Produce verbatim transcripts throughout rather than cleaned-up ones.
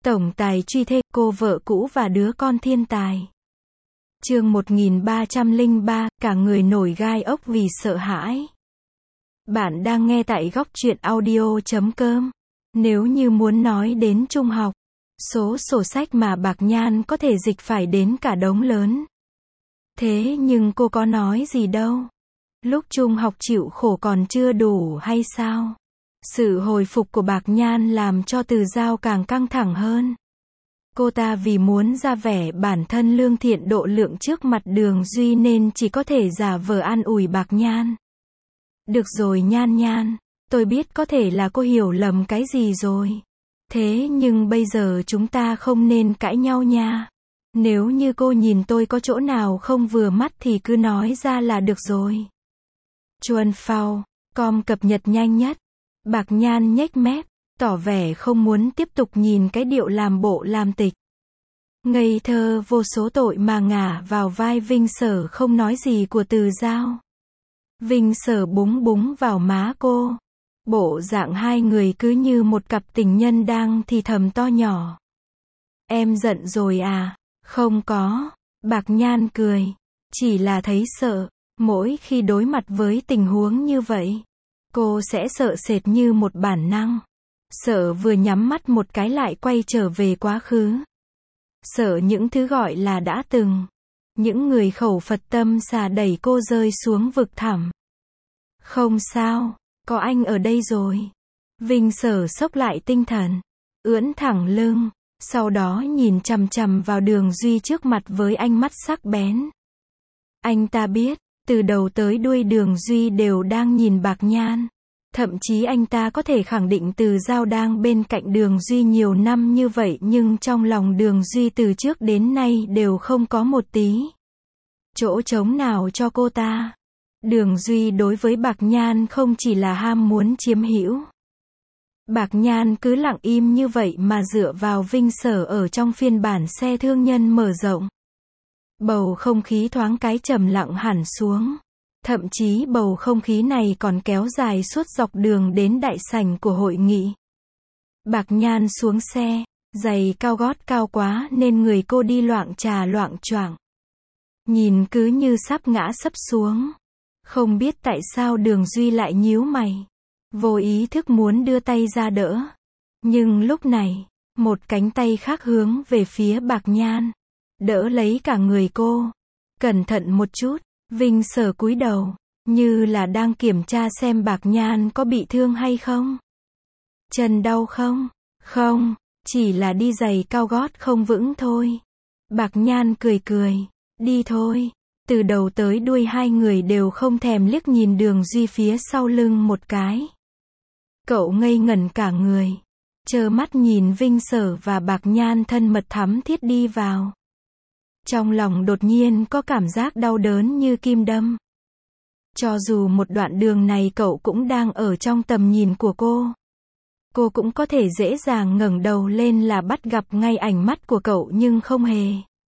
Tổng tài truy thê, cô vợ cũ và đứa con thiên tài. Chương một nghìn ba trăm lẻ ba, cả người nổi gai ốc vì sợ hãi. Bạn đang nghe tại góc truyện audio chấm com. Nếu như muốn nói đến trung học, số sổ sách mà Bạc Nhan có thể dịch phải đến cả đống lớn. Thế nhưng cô có nói gì đâu. Lúc trung học chịu khổ còn chưa đủ hay sao? Sự hồi phục của Bạc Nhan làm cho Từ Dao càng căng thẳng hơn. Cô ta vì muốn ra vẻ bản thân lương thiện độ lượng trước mặt Đường Duy nên chỉ có thể giả vờ an ủi Bạc Nhan. Được rồi Nhan Nhan, tôi biết có thể là cô hiểu lầm cái gì rồi. Thế nhưng bây giờ chúng ta không nên cãi nhau nha. Nếu như cô nhìn tôi có chỗ nào không vừa mắt thì cứ nói ra là được rồi. Chuan Phao, com cập nhật nhanh nhất. Bạc Nhan nhếch mép, tỏ vẻ không muốn tiếp tục nhìn cái điệu làm bộ làm tịch. Ngây thơ vô số tội mà ngả vào vai Vinh Sở không nói gì của Từ Dao. Vinh Sở búng búng vào má cô. Bộ dạng hai người cứ như một cặp tình nhân đang thì thầm to nhỏ. Em giận rồi à? Không có. Bạc Nhan cười. Chỉ là thấy sợ. Mỗi khi đối mặt với tình huống như vậy, cô sẽ sợ sệt như một bản năng. Sợ vừa nhắm mắt một cái lại quay trở về quá khứ. Sợ những thứ gọi là đã từng. Những người khẩu Phật tâm xà đẩy cô rơi xuống vực thẳm. Không sao, có anh ở đây rồi. Vinh Sở xốc lại tinh thần, ưỡn thẳng lưng, sau đó nhìn chằm chằm vào Đường Duy trước mặt với ánh mắt sắc bén. Anh ta biết, từ đầu tới đuôi Đường Duy đều đang nhìn Bạc Nhan. Thậm chí anh ta có thể khẳng định Từ Dao đang bên cạnh Đường Duy nhiều năm như vậy nhưng trong lòng Đường Duy từ trước đến nay đều không có một tí chỗ trống nào cho cô ta. Đường Duy đối với Bạc Nhan không chỉ là ham muốn chiếm hữu. Bạc Nhan cứ lặng im như vậy mà dựa vào Vinh Sở ở trong phiên bản xe thương nhân mở rộng. Bầu không khí thoáng cái trầm lặng hẳn xuống. Thậm chí bầu không khí này còn kéo dài suốt dọc đường đến đại sảnh của hội nghị. Bạc Nhan xuống xe, giày cao gót cao quá nên người cô đi loạng trà loạng choạng. Nhìn cứ như sắp ngã sấp xuống. Không biết tại sao Đường Duy lại nhíu mày. Vô ý thức muốn đưa tay ra đỡ. Nhưng lúc này, một cánh tay khác hướng về phía Bạc Nhan. Đỡ lấy cả người cô. Cẩn thận một chút. Vinh Sở cúi đầu, như là đang kiểm tra xem Bạc Nhan có bị thương hay không. Chân đau không? Không, chỉ là đi giày cao gót không vững thôi. Bạc Nhan cười cười, đi thôi. Từ đầu tới đuôi hai người đều không thèm liếc nhìn Đường Duy phía sau lưng một cái. Cậu ngây ngẩn cả người, trơ mắt nhìn Vinh Sở và Bạc Nhan thân mật thắm thiết đi vào. Trong lòng đột nhiên có cảm giác đau đớn như kim đâm. Cho dù một đoạn đường này cậu cũng đang ở trong tầm nhìn của cô. Cô cũng có thể dễ dàng ngẩng đầu lên là bắt gặp ngay ánh mắt của cậu nhưng không hề.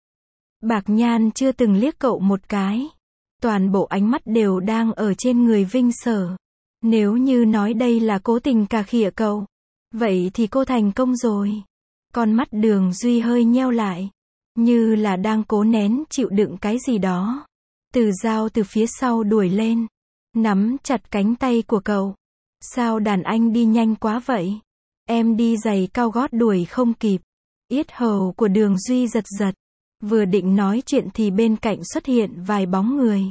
Bạc Nhan chưa từng liếc cậu một cái. Toàn bộ ánh mắt đều đang ở trên người Vinh Sở. Nếu như nói đây là cố tình cà khịa cậu, vậy thì cô thành công rồi. Con mắt Đường Duy hơi nheo lại. Như là đang cố nén chịu đựng cái gì đó. Từ Dao từ phía sau đuổi lên. Nắm chặt cánh tay của cậu. Sao đàn anh đi nhanh quá vậy? Em đi giày cao gót đuổi không kịp. Yết hầu của Đường Duy giật giật. Vừa định nói chuyện thì bên cạnh xuất hiện vài bóng người.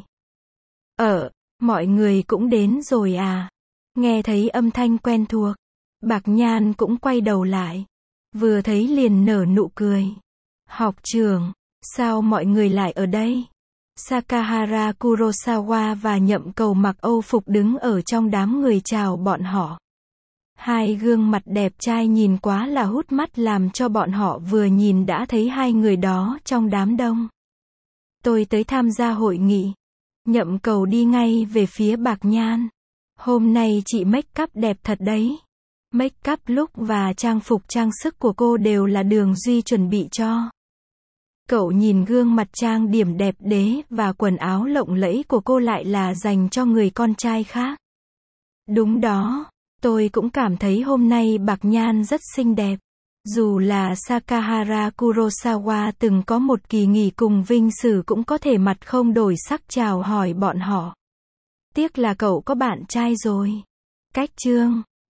Ờ, mọi người cũng đến rồi à? Nghe thấy âm thanh quen thuộc. Bạc Nhan cũng quay đầu lại. Vừa thấy liền nở nụ cười. Học trưởng, sao mọi người lại ở đây? Sakahara Kurosawa và Nhậm Cầu mặc Âu phục đứng ở trong đám người chào bọn họ. Hai gương mặt đẹp trai nhìn quá là hút mắt làm cho bọn họ vừa nhìn đã thấy hai người đó trong đám đông. Tôi tới tham gia hội nghị. Nhậm Cầu đi ngay về phía Bạc Nhan. Hôm nay chị make up đẹp thật đấy. Make up look và trang phục trang sức của cô đều là Đường Duy chuẩn bị cho. Cậu nhìn gương mặt trang điểm đẹp đẽ và quần áo lộng lẫy của cô lại là dành cho người con trai khác. Đúng đó, tôi cũng cảm thấy hôm nay Bạc Nhan rất xinh đẹp. Dù là Sakahara Kurosawa từng có một kỳ nghỉ cùng Vinh Sử cũng có thể mặt không đổi sắc chào hỏi bọn họ. Tiếc là cậu có bạn trai rồi. Cách chương